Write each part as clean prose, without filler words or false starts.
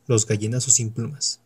los gallinazos sin plumas.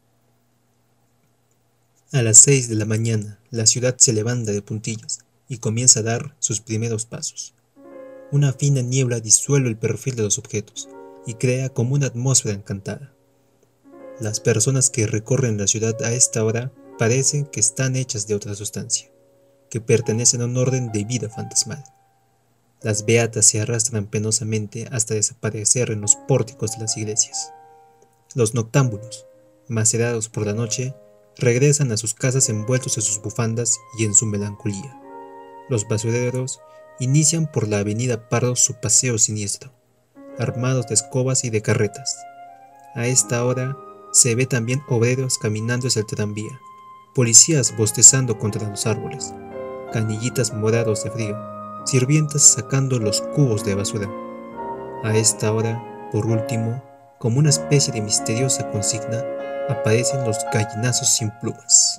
A las 6 de la mañana, la ciudad se levanta de puntillas y comienza a dar sus primeros pasos. Una fina niebla disuelve el perfil de los objetos y crea como una atmósfera encantada. Las personas que recorren la ciudad a esta hora parecen que están hechas de otra sustancia, que pertenecen a un orden de vida fantasmal. Las beatas se arrastran penosamente hasta desaparecer en los pórticos de las iglesias. Los noctámbulos, macerados por la noche, regresan a sus casas envueltos en sus bufandas y en su melancolía. Los basureros inician por la avenida Pardo su paseo siniestro, armados de escobas y de carretas. A esta hora se ve también obreros caminando hacia el tranvía, policías bostezando contra los árboles, canillitas morados de frío, sirvientas sacando los cubos de basura. A esta hora, por último, como una especie de misteriosa consigna, aparecen los gallinazos sin plumas.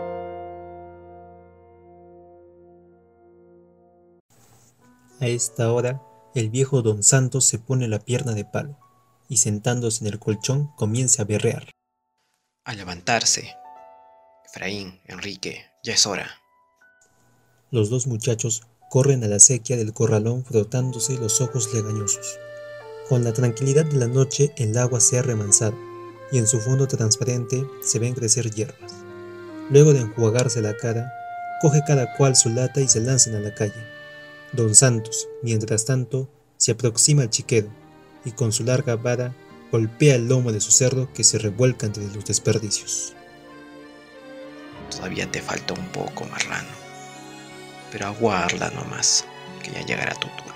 A esta hora, el viejo don Santos se pone la pierna de palo y sentándose en el colchón comienza a berrear. A levantarse. Efraín, Enrique, ya es hora. Los dos muchachos corren a la acequia del corralón frotándose los ojos legañosos. Con la tranquilidad de la noche el agua se ha remansado y en su fondo transparente se ven crecer hierbas. Luego de enjuagarse la cara, coge cada cual su lata y se lanzan a la calle. Don Santos, mientras tanto, se aproxima al chiquero y con su larga vara golpea el lomo de su cerdo que se revuelca entre los desperdicios. Todavía te falta un poco, marrano. Pero aguarda nomás, que ya llegará tu turno.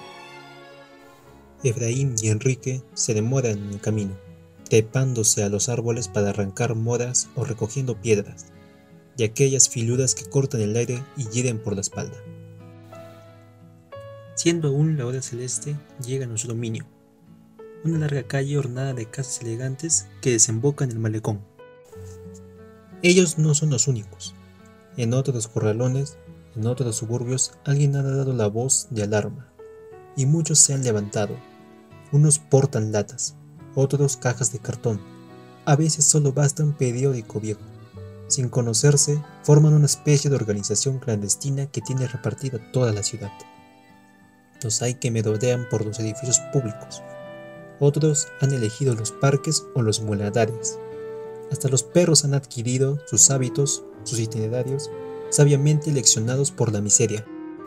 Efraín y Enrique se demoran en el camino, trepándose a los árboles para arrancar moras o recogiendo piedras, y aquellas filuras que cortan el aire y hieren por la espalda. Siendo aún la hora celeste, llegan a su dominio, una larga calle ornada de casas elegantes que desemboca en el malecón. Ellos no son los únicos. En otros corralones, en otros suburbios, alguien ha dado la voz de alarma, y muchos se han levantado. Unos portan latas, otros cajas de cartón. A veces solo basta un periódico viejo. Sin conocerse, forman una especie de organización clandestina que tiene repartida toda la ciudad. Los hay que merodean por los edificios públicos. Otros han elegido los parques o los muladares. Hasta los perros han adquirido sus hábitos, sus itinerarios, sabiamente leccionados por la miseria.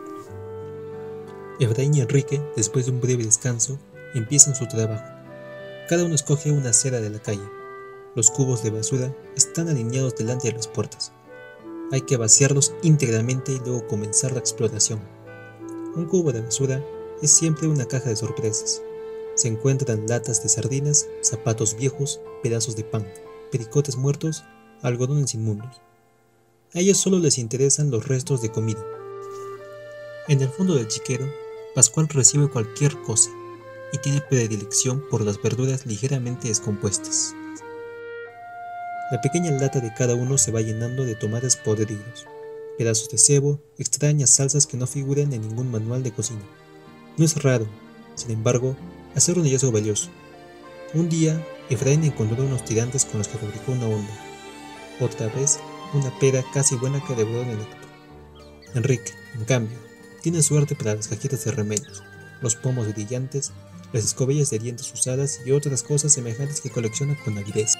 Efraín y Enrique, después de un breve descanso, empiezan su trabajo. Cada uno escoge una acera de la calle. Los cubos de basura están alineados delante de las puertas. Hay que vaciarlos íntegramente y luego comenzar la exploración. Un cubo de basura es siempre una caja de sorpresas. Se encuentran latas de sardinas, zapatos viejos, pedazos de pan, pericotes muertos, algodones inmundos. A ellos solo les interesan los restos de comida. En el fondo del chiquero, Pascual recibe cualquier cosa y tiene predilección por las verduras ligeramente descompuestas. La pequeña lata de cada uno se va llenando de tomates podridos, pedazos de cebo, extrañas salsas que no figuran en ningún manual de cocina. No es raro, sin embargo, hacer un hallazgo valioso. Un día, Efraín encontró unos tirantes con los que fabricó una onda. Otra vez, una pera casi buena que devoró en el acto. Enrique, en cambio, tiene suerte para las cajitas de remedios, los pomos brillantes, las escobillas de dientes usadas y otras cosas semejantes que colecciona con avidez.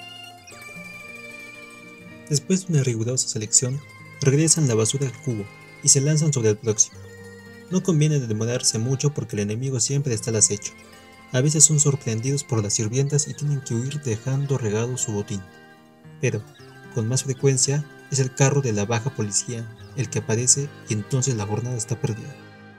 Después de una rigurosa selección, regresan la basura al cubo y se lanzan sobre el próximo. No conviene demorarse mucho porque el enemigo siempre está al acecho. A veces son sorprendidos por las sirvientas y tienen que huir dejando regado su botín. Pero, con más frecuencia, es el carro de la baja policía el que aparece y entonces la jornada está perdida.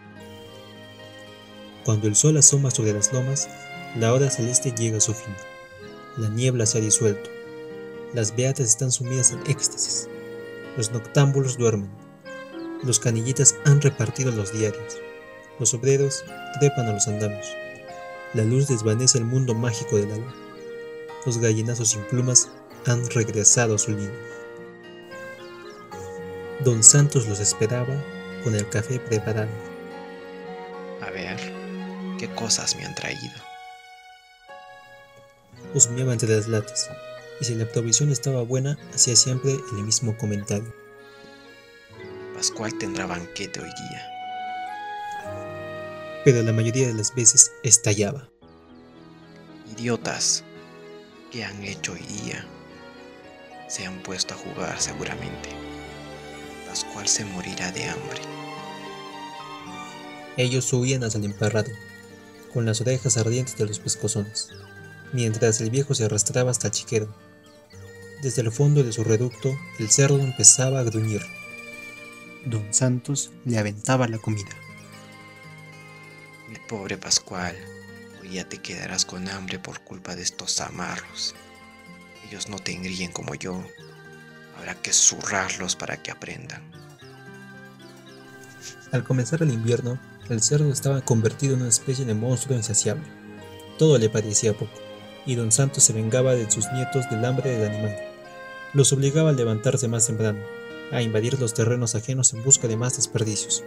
Cuando el sol asoma sobre las lomas, la hora celeste llega a su fin. La niebla se ha disuelto. Las beatas están sumidas en éxtasis. Los noctámbulos duermen. Los canillitas han repartido los diarios. Los obreros trepan a los andamios. La luz desvanece el mundo mágico del alba. Los gallinazos sin plumas han regresado a su nido. Don Santos los esperaba con el café preparado. A ver, ¿qué cosas me han traído? husmeaba entre las latas, y si la provisión estaba buena, hacía siempre el mismo comentario. Pascual tendrá banquete hoy día. Pero la mayoría de las veces estallaba. Idiotas, ¿qué han hecho hoy día? Se han puesto a jugar seguramente. Pascual se morirá de hambre. Ellos huían hacia el emparrado, con las orejas ardientes de los pescozones, mientras el viejo se arrastraba hasta el chiquero. Desde el fondo de su reducto, el cerdo empezaba a gruñir. Don Santos le aventaba la comida. Mi pobre Pascual, hoy ya te quedarás con hambre por culpa de estos zamarros. Ellos no te engríen como yo. Habrá que zurrarlos para que aprendan. Al comenzar el invierno, el cerdo estaba convertido en una especie de monstruo insaciable. Todo le parecía poco, y don Santos se vengaba de sus nietos del hambre del animal. Los obligaba a levantarse más temprano, a invadir los terrenos ajenos en busca de más desperdicios.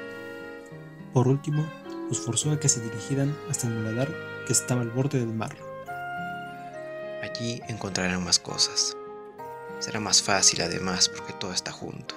Por último, los forzó a que se dirigieran hasta el muladar que estaba al borde del mar. Allí encontrarán más cosas. Será más fácil además porque todo está junto.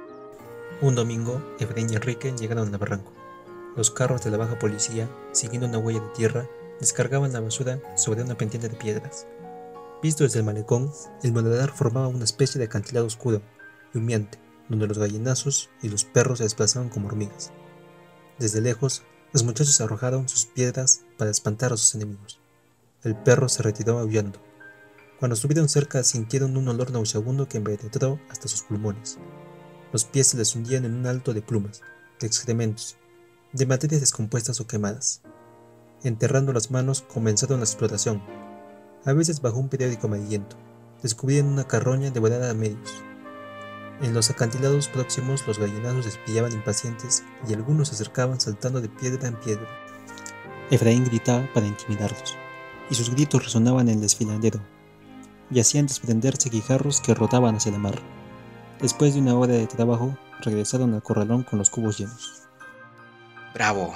Un domingo, Efraín y Enrique llegaron al barranco. Los carros de la baja policía, siguiendo una huella de tierra, descargaban la basura sobre una pendiente de piedras. Visto desde el malecón, el muladar formaba una especie de acantilado oscuro y humeante, donde los gallinazos y los perros se desplazaban como hormigas. Desde lejos, los muchachos arrojaron sus piedras para espantar a sus enemigos. El perro se retiró aullando. Cuando estuvieron cerca, sintieron un olor nauseabundo que penetró hasta sus pulmones. Los pies se les hundían en un alto de plumas, de excrementos, de materias descompuestas o quemadas. Enterrando las manos, comenzaron la exploración. A veces bajo un periódico amarillento, descubrían una carroña devorada a medios. En los acantilados próximos los gallinazos espiaban impacientes y algunos se acercaban saltando de piedra en piedra. Efraín gritaba para intimidarlos, y sus gritos resonaban en el desfiladero, y hacían desprenderse guijarros que rodaban hacia la mar. Después de una hora de trabajo, regresaron al corralón con los cubos llenos. ¡Bravo!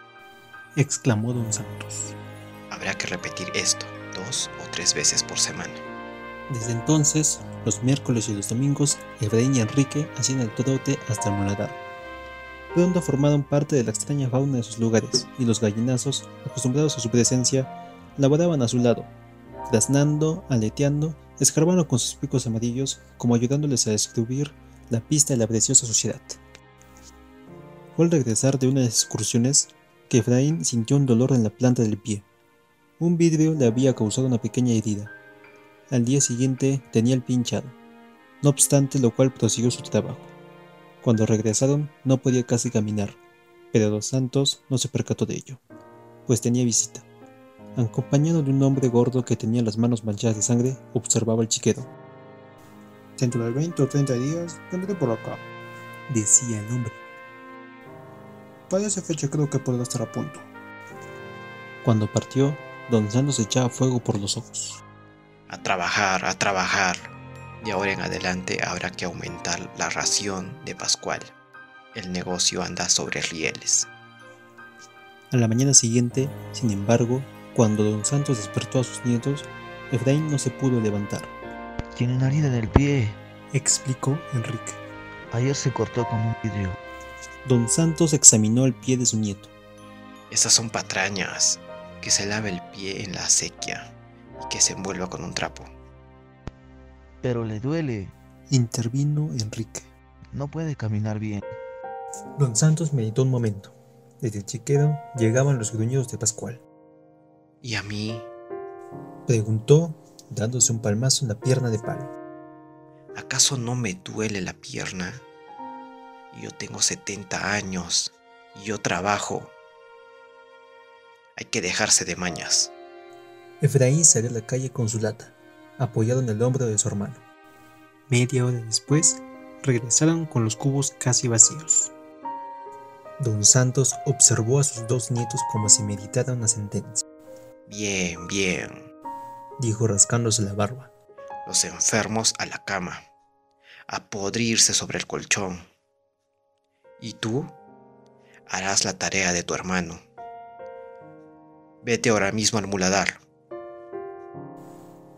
Exclamó don Santos. Habrá que repetir esto 2 o 3 veces por semana. Desde entonces, los miércoles y los domingos, Efraín y Enrique hacían el trote hasta el muladar. Pronto formaron parte de la extraña fauna de sus lugares, y los gallinazos, acostumbrados a su presencia, laboraban a su lado, graznando, aleteando, escarbando con sus picos amarillos, como ayudándoles a descubrir la pista de la preciosa suciedad. Fue al regresar de una de las excursiones que Efraín sintió un dolor en la planta del pie. Un vidrio le había causado una pequeña herida. Al día siguiente tenía el pie hinchado, no obstante lo cual prosiguió su trabajo. Cuando regresaron no podía casi caminar, pero Dos Santos no se percató de ello, pues tenía visita. Acompañado de un hombre gordo que tenía las manos manchadas de sangre, observaba el chiquero. Dentro de 20 o 30 días vendré por acá. Decía el hombre. Para esa fecha creo que podrá estar a punto. Cuando partió, don Santos echaba fuego por los ojos. A trabajar, a trabajar. De ahora en adelante habrá que aumentar la ración de Pascual. El negocio anda sobre rieles. A la mañana siguiente, sin embargo, cuando don Santos despertó a sus nietos, Efraín no se pudo levantar. Tiene una herida en el pie. Explicó Enrique. Ayer se cortó con un vidrio. Don Santos examinó el pie de su nieto. Esas son patrañas. Que se lave el pie en la acequia y que se envuelva con un trapo. Pero le duele. Intervino Enrique. No puede caminar bien. Don Santos meditó un momento. Desde el chiquero llegaban los gruñidos de Pascual. ¿Y a mí? Preguntó, dándose un palmazo en la pierna de palo. ¿Acaso no me duele la pierna? Yo tengo 70 años y yo trabajo. Hay que dejarse de mañas. Efraín salió a la calle con su lata, apoyado en el hombro de su hermano. Media hora después, regresaron con los cubos casi vacíos. Don Santos observó a sus dos nietos como si meditara una sentencia. Bien, bien. Dijo rascándose la barba. Los enfermos a la cama, a podrirse sobre el colchón. ¿Y tú? Harás la tarea de tu hermano. Vete ahora mismo al muladar.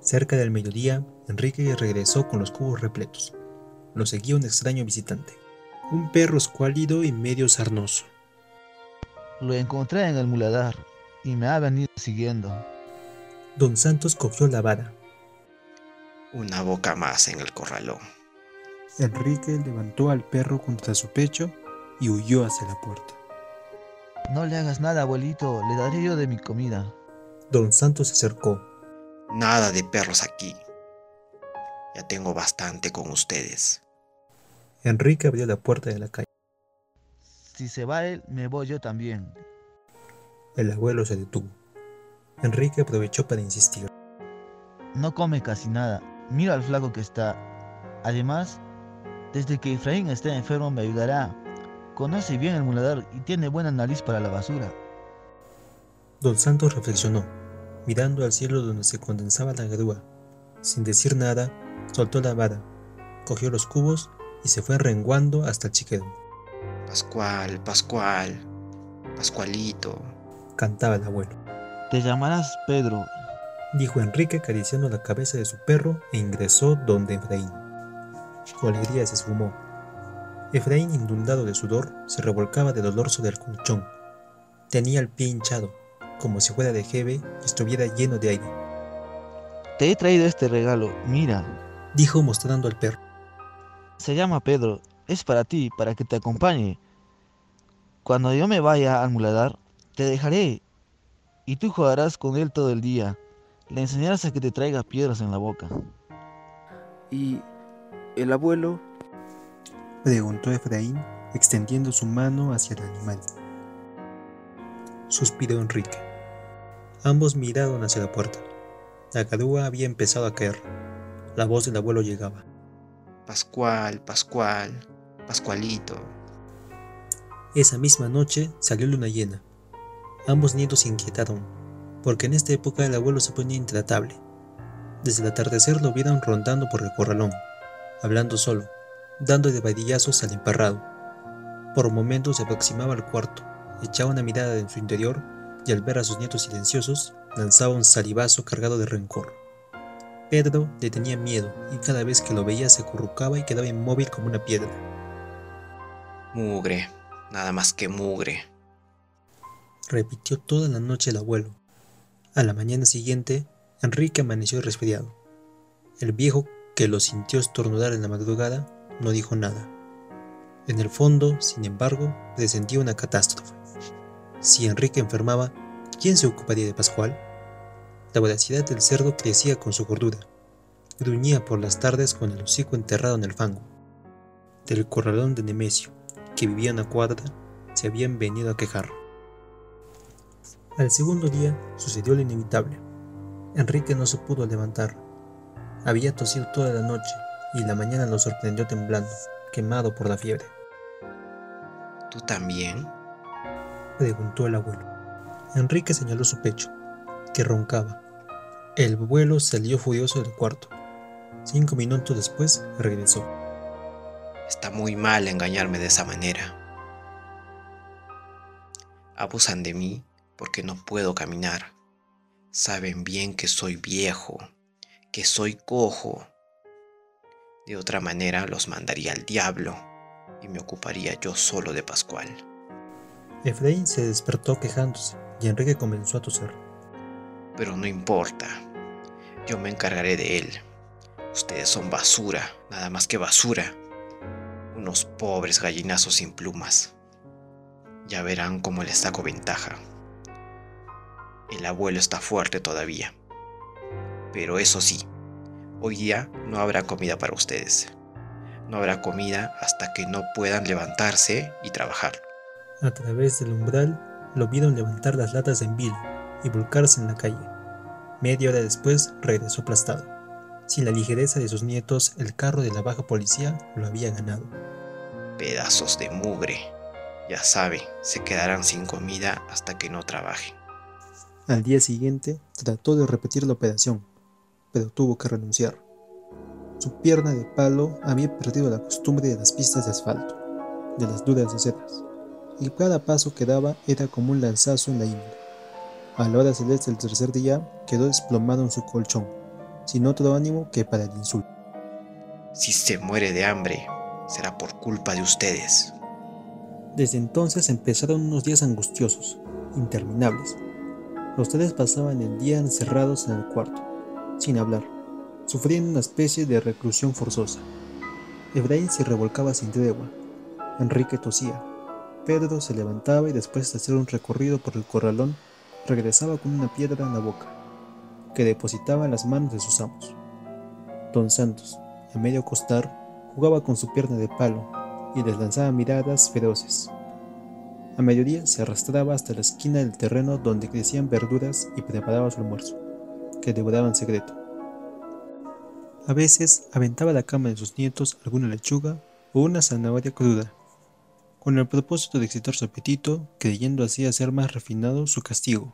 Cerca del mediodía, Enrique regresó con los cubos repletos. Lo seguía un extraño visitante, un perro escuálido y medio sarnoso. Lo encontré en el muladar y me ha venido siguiendo. Don Santos cogió la vara. Una boca más en el corralón. Enrique levantó al perro contra su pecho y huyó hacia la puerta. No le hagas nada, abuelito, le daré yo de mi comida. Don Santos se acercó. Nada de perros aquí. Ya tengo bastante con ustedes. Enrique abrió la puerta de la calle. Si se va él, me voy yo también. El abuelo se detuvo. Enrique aprovechó para insistir. No come casi nada. Mira al flaco que está. Además, desde que Efraín está enfermo me ayudará. Conoce bien el muladar y tiene buena nariz para la basura. Don Santos reflexionó, mirando al cielo donde se condensaba la grúa. Sin decir nada, soltó la vara, cogió los cubos y se fue renguando hasta el chiquero. Pascual, Pascual, Pascualito. Cantaba el abuelo. Te llamarás Pedro. Dijo Enrique acariciando la cabeza de su perro e ingresó donde Efraín. Su alegría se esfumó. Efraín, inundado de sudor, se revolcaba de dolor sobre el colchón. Tenía el pie hinchado, como si fuera de jeve y estuviera lleno de aire. Te he traído este regalo, mira. Dijo mostrando al perro. Se llama Pedro. Es para ti, para que te acompañe. Cuando yo me vaya al muladar, te dejaré. Y tú jugarás con él todo el día. Le enseñarás a que te traiga piedras en la boca. ¿Y el abuelo? Preguntó Efraín, extendiendo su mano hacia el animal. Suspiró Enrique. Ambos miraron hacia la puerta. La grúa había empezado a caer. La voz del abuelo llegaba. Pascual, Pascual, Pascualito. Esa misma noche salió luna llena. Ambos nietos se inquietaron, porque en esta época el abuelo se ponía intratable. Desde el atardecer lo vieron rondando por el corralón, hablando solo, dando de vadillazos al emparrado. Por momentos se aproximaba al cuarto, echaba una mirada en su interior y al ver a sus nietos silenciosos, lanzaba un salivazo cargado de rencor. Pedro le tenía miedo y cada vez que lo veía se acurrucaba y quedaba inmóvil como una piedra. Mugre, nada más que mugre. Repitió toda la noche el abuelo. A la mañana siguiente, Enrique amaneció resfriado. El viejo, que lo sintió estornudar en la madrugada, no dijo nada. En el fondo, sin embargo, presentía una catástrofe. Si Enrique enfermaba, ¿quién se ocuparía de Pascual? La voracidad del cerdo crecía con su gordura. Gruñía por las tardes con el hocico enterrado en el fango. Del corralón de Nemesio, que vivía en una cuadra, se habían venido a quejar. Al segundo día sucedió lo inevitable. Enrique no se pudo levantar. Había tosido toda la noche y la mañana lo sorprendió temblando, quemado por la fiebre. ¿Tú también? Preguntó el abuelo. Enrique señaló su pecho, que roncaba. El abuelo salió furioso del cuarto. 5 minutos después regresó. Está muy mal engañarme de esa manera. Abusan de mí porque no puedo caminar. Saben bien que soy viejo, que soy cojo. De otra manera los mandaría al diablo y me ocuparía yo solo de Pascual. Efraín se despertó quejándose y Enrique comenzó a toser. Pero no importa, yo me encargaré de él. Ustedes son basura, nada más que basura. Unos pobres gallinazos sin plumas. Ya verán cómo les saco ventaja. El abuelo está fuerte todavía. Pero eso sí, hoy día no habrá comida para ustedes. No habrá comida hasta que no puedan levantarse y trabajar. A través del umbral lo vieron levantar las latas de envilo y volcarse en la calle. Media hora después regresó aplastado. Sin la ligereza de sus nietos, el carro de la baja policía lo había ganado. Pedazos de mugre. Ya saben, se quedarán sin comida hasta que no trabajen. Al día siguiente trató de repetir la operación, pero tuvo que renunciar. Su pierna de palo había perdido la costumbre de las pistas de asfalto, de las duras aceras, y cada paso que daba era como un lanzazo en la ingle. A la hora celeste del tercer día quedó desplomado en su colchón, sin otro ánimo que para el insulto. Si se muere de hambre, será por culpa de ustedes. Desde entonces empezaron unos días angustiosos, interminables. Los tres pasaban el día encerrados en el cuarto, sin hablar, sufriendo una especie de reclusión forzosa. Efraín se revolcaba sin tregua, Enrique tosía, Pedro se levantaba y después de hacer un recorrido por el corralón, regresaba con una piedra en la boca, que depositaba en las manos de sus amos. Don Santos, a medio acostar, jugaba con su pierna de palo y les lanzaba miradas feroces. A mediodía se arrastraba hasta la esquina del terreno donde crecían verduras y preparaba su almuerzo, que devoraba en secreto. A veces aventaba a la cama de sus nietos alguna lechuga o una zanahoria cruda, con el propósito de excitar su apetito, creyendo así hacer más refinado su castigo.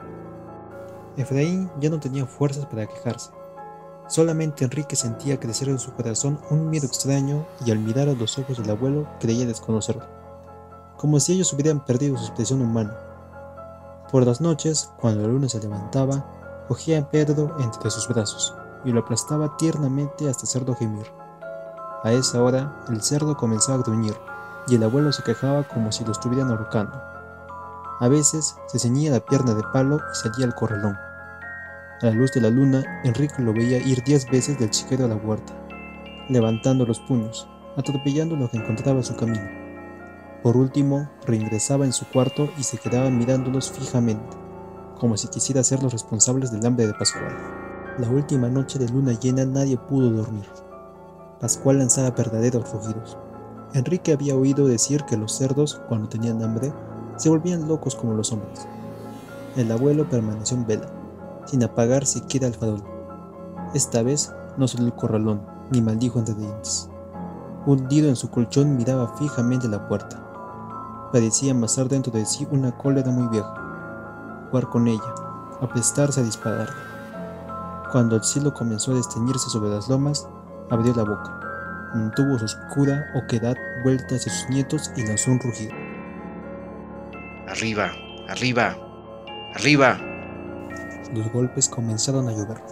Efraín ya no tenía fuerzas para quejarse. Solamente Enrique sentía crecer en su corazón un miedo extraño y al mirar a los ojos del abuelo creía desconocerlo, como si ellos hubieran perdido su expresión humana. Por las noches, cuando la luna se levantaba, cogía a Pedro entre sus brazos y lo aplastaba tiernamente hasta hacerlo gemir. A esa hora, el cerdo comenzaba a gruñir y el abuelo se quejaba como si lo estuvieran ahorcando. A veces se ceñía la pierna de palo y salía al corralón. A la luz de la luna, Enrique lo veía ir 10 veces del chiquero a la huerta, levantando los puños, atropellando lo que encontraba en su camino. Por último, reingresaba en su cuarto y se quedaba mirándolos fijamente, como si quisiera hacerlos responsables del hambre de Pascual. La última noche de luna llena nadie pudo dormir. Pascual lanzaba verdaderos rugidos. Enrique había oído decir que los cerdos, cuando tenían hambre, se volvían locos como los hombres. El abuelo permaneció en vela, sin apagar siquiera el farol. Esta vez no salió el corralón, ni maldijo entre dientes. Hundido en su colchón miraba fijamente la puerta. Parecía amasar dentro de sí una cólera muy vieja, jugar con ella, aprestarse a dispararla. Cuando el cielo comenzó a desteñirse sobre las lomas, abrió la boca, mantuvo su oscura oquedad vuelta hacia sus nietos y lanzó un rugido. ¡Arriba! ¡Arriba! ¡Arriba! Los golpes comenzaron a llover.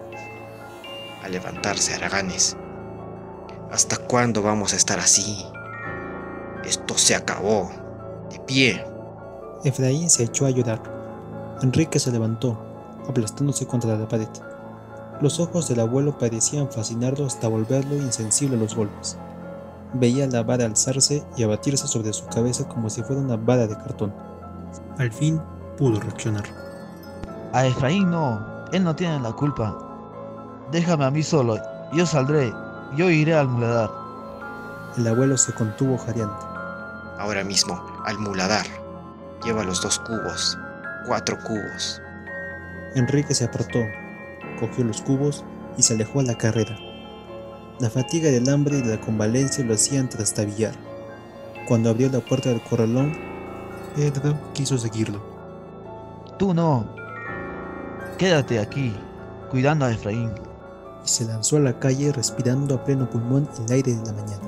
A levantarse, haraganes. ¿Hasta cuándo vamos a estar así? Esto se acabó. De pie. Efraín se echó a llorar. Enrique se levantó, aplastándose contra la pared. Los ojos del abuelo parecían fascinarlo hasta volverlo insensible a los golpes. Veía la vara alzarse y abatirse sobre su cabeza como si fuera una vara de cartón. Al fin pudo reaccionar. A Efraín no, él no tiene la culpa. Déjame a mí solo, yo saldré, yo iré al muladar. El abuelo se contuvo jadeante. Ahora mismo, al muladar. Lleva los 2 cubos, 4 cubos. Enrique se apartó, cogió los cubos y se alejó a la carrera. La fatiga del hambre y de la convalencia lo hacían trastabillar. Cuando abrió la puerta del corralón, Pedro quiso seguirlo. Tú no, quédate aquí, cuidando a Efraín. Y se lanzó a la calle respirando a pleno pulmón el aire de la mañana.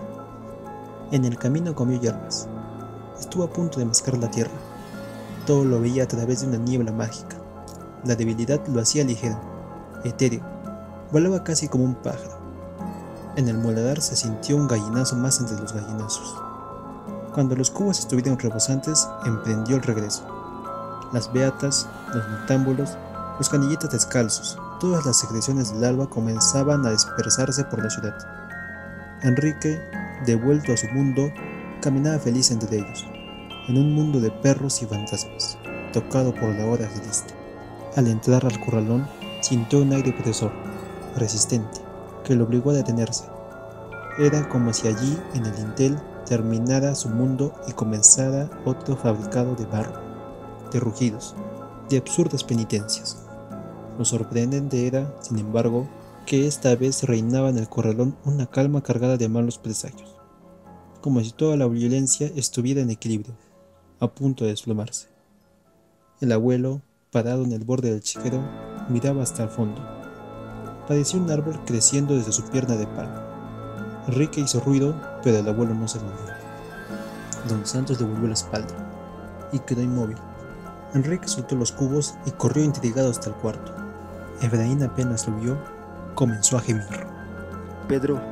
En el camino comió hierbas. Estuvo a punto de mascar la tierra. Todo lo veía a través de una niebla mágica. La debilidad lo hacía ligero, etéreo. Volaba casi como un pájaro. En el muladar se sintió un gallinazo más entre los gallinazos. Cuando los cubos estuvieron rebosantes, emprendió el regreso. Las beatas, los noctámbulos, los canilletas descalzos, todas las secreciones del alba comenzaban a dispersarse por la ciudad. Enrique, devuelto a su mundo, caminaba feliz entre ellos, en un mundo de perros y fantasmas, tocado por la hora celeste. Al entrar al corralón, sintió un aire opresor, resistente, que lo obligó a detenerse. Era como si allí, en el dintel, terminara su mundo y comenzara otro fabricado de barro, de rugidos, de absurdas penitencias. Lo sorprendente era, sin embargo, que esta vez reinaba en el corralón una calma cargada de malos presagios, como si toda la violencia estuviera en equilibrio, a punto de desplomarse. El abuelo, parado en el borde del chiquero, miraba hasta el fondo. Parecía un árbol creciendo desde su pierna de palo. Enrique hizo ruido, pero el abuelo no se movió. Don Santos le volvió la espalda y quedó inmóvil. Enrique soltó los cubos y corrió intrigado hasta el cuarto. Efraín apenas lo vio, comenzó a gemir. Pedro.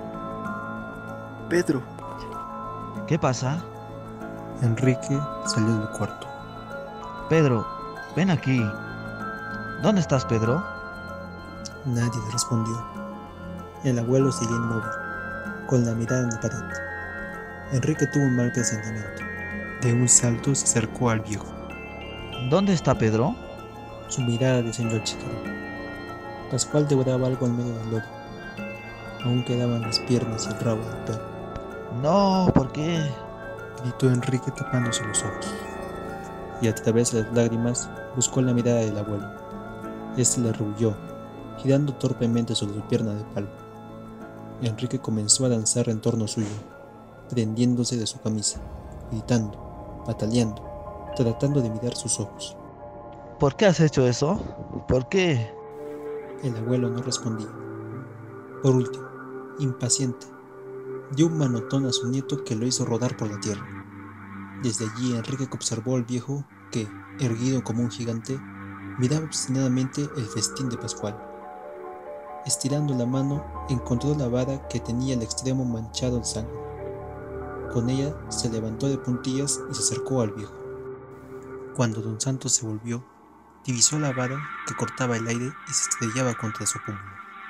Pedro. ¿Qué pasa? Enrique salió del cuarto. Pedro, ven aquí. ¿Dónde estás, Pedro? Nadie le respondió. El abuelo seguía inmóvil, con la mirada en la pared. Enrique tuvo un mal presentimiento. De un salto se acercó al viejo. ¿Dónde está Pedro? Su mirada descendió al chiquero. Pascual devoraba algo en medio del lodo. Aún quedaban las piernas y el rabo del perro. No, ¿por qué? Gritó Enrique tapándose los ojos. Y a través de las lágrimas buscó la mirada del abuelo. Este le rehuyó, girando torpemente sobre su pierna de palo. Enrique comenzó a danzar en torno suyo, prendiéndose de su camisa, gritando, pataleando, tratando de mirar sus ojos. ¿Por qué has hecho eso? ¿Por qué? El abuelo no respondía. Por último, impaciente, dio un manotón a su nieto que lo hizo rodar por la tierra. Desde allí Enrique observó al viejo que, erguido como un gigante, miraba obstinadamente el festín de Pascual. Estirando la mano, encontró la vara que tenía el extremo manchado de sangre. Con ella se levantó de puntillas y se acercó al viejo. Cuando don Santos se volvió, divisó la vara que cortaba el aire y se estrellaba contra su pómulo.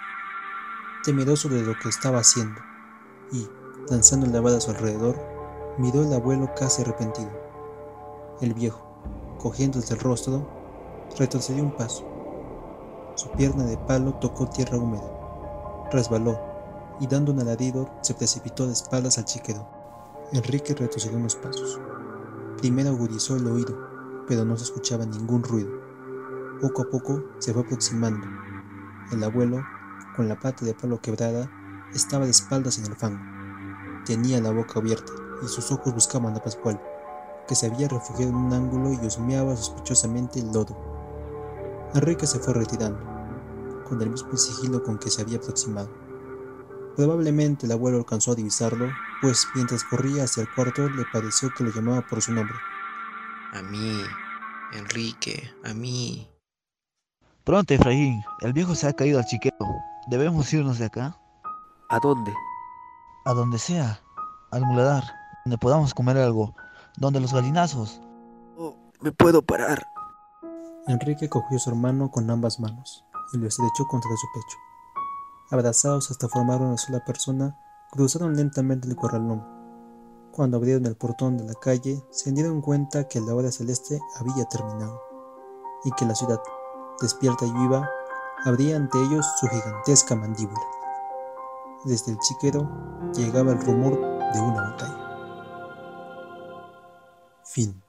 Temeroso de lo que estaba haciendo, y, lanzando la vara a su alrededor, miró al abuelo casi arrepentido. El viejo, cogiéndose el rostro, retrocedió un paso. Su pierna de palo tocó tierra húmeda, resbaló, y dando un alarido se precipitó de espaldas al chiquero. Enrique retrocedió unos pasos. Primero agudizó el oído, pero no se escuchaba ningún ruido. Poco a poco se fue aproximando. El abuelo, con la pata de palo quebrada, estaba de espaldas en el fango. Tenía la boca abierta y sus ojos buscaban a Pascual, que se había refugiado en un ángulo y husmeaba sospechosamente el lodo. Enrique se fue retirando, con el mismo sigilo con que se había aproximado. Probablemente el abuelo alcanzó a divisarlo, pues mientras corría hacia el cuarto le pareció que lo llamaba por su nombre. A mí, Enrique, a mí. Pronto, Efraín, el viejo se ha caído al chiquero. ¿Debemos irnos de acá? ¿A dónde? A donde sea, al muladar, donde podamos comer algo, donde los gallinazos. Oh, me puedo parar. Enrique cogió a su hermano con ambas manos y lo estrechó contra su pecho. Abrazados hasta formar una sola persona, cruzaron lentamente el corralón. Cuando abrieron el portón de la calle, se dieron cuenta que la hora celeste había terminado y que la ciudad, despierta y viva, abría ante ellos su gigantesca mandíbula. Desde el chiquero llegaba el rumor de una batalla. Fin.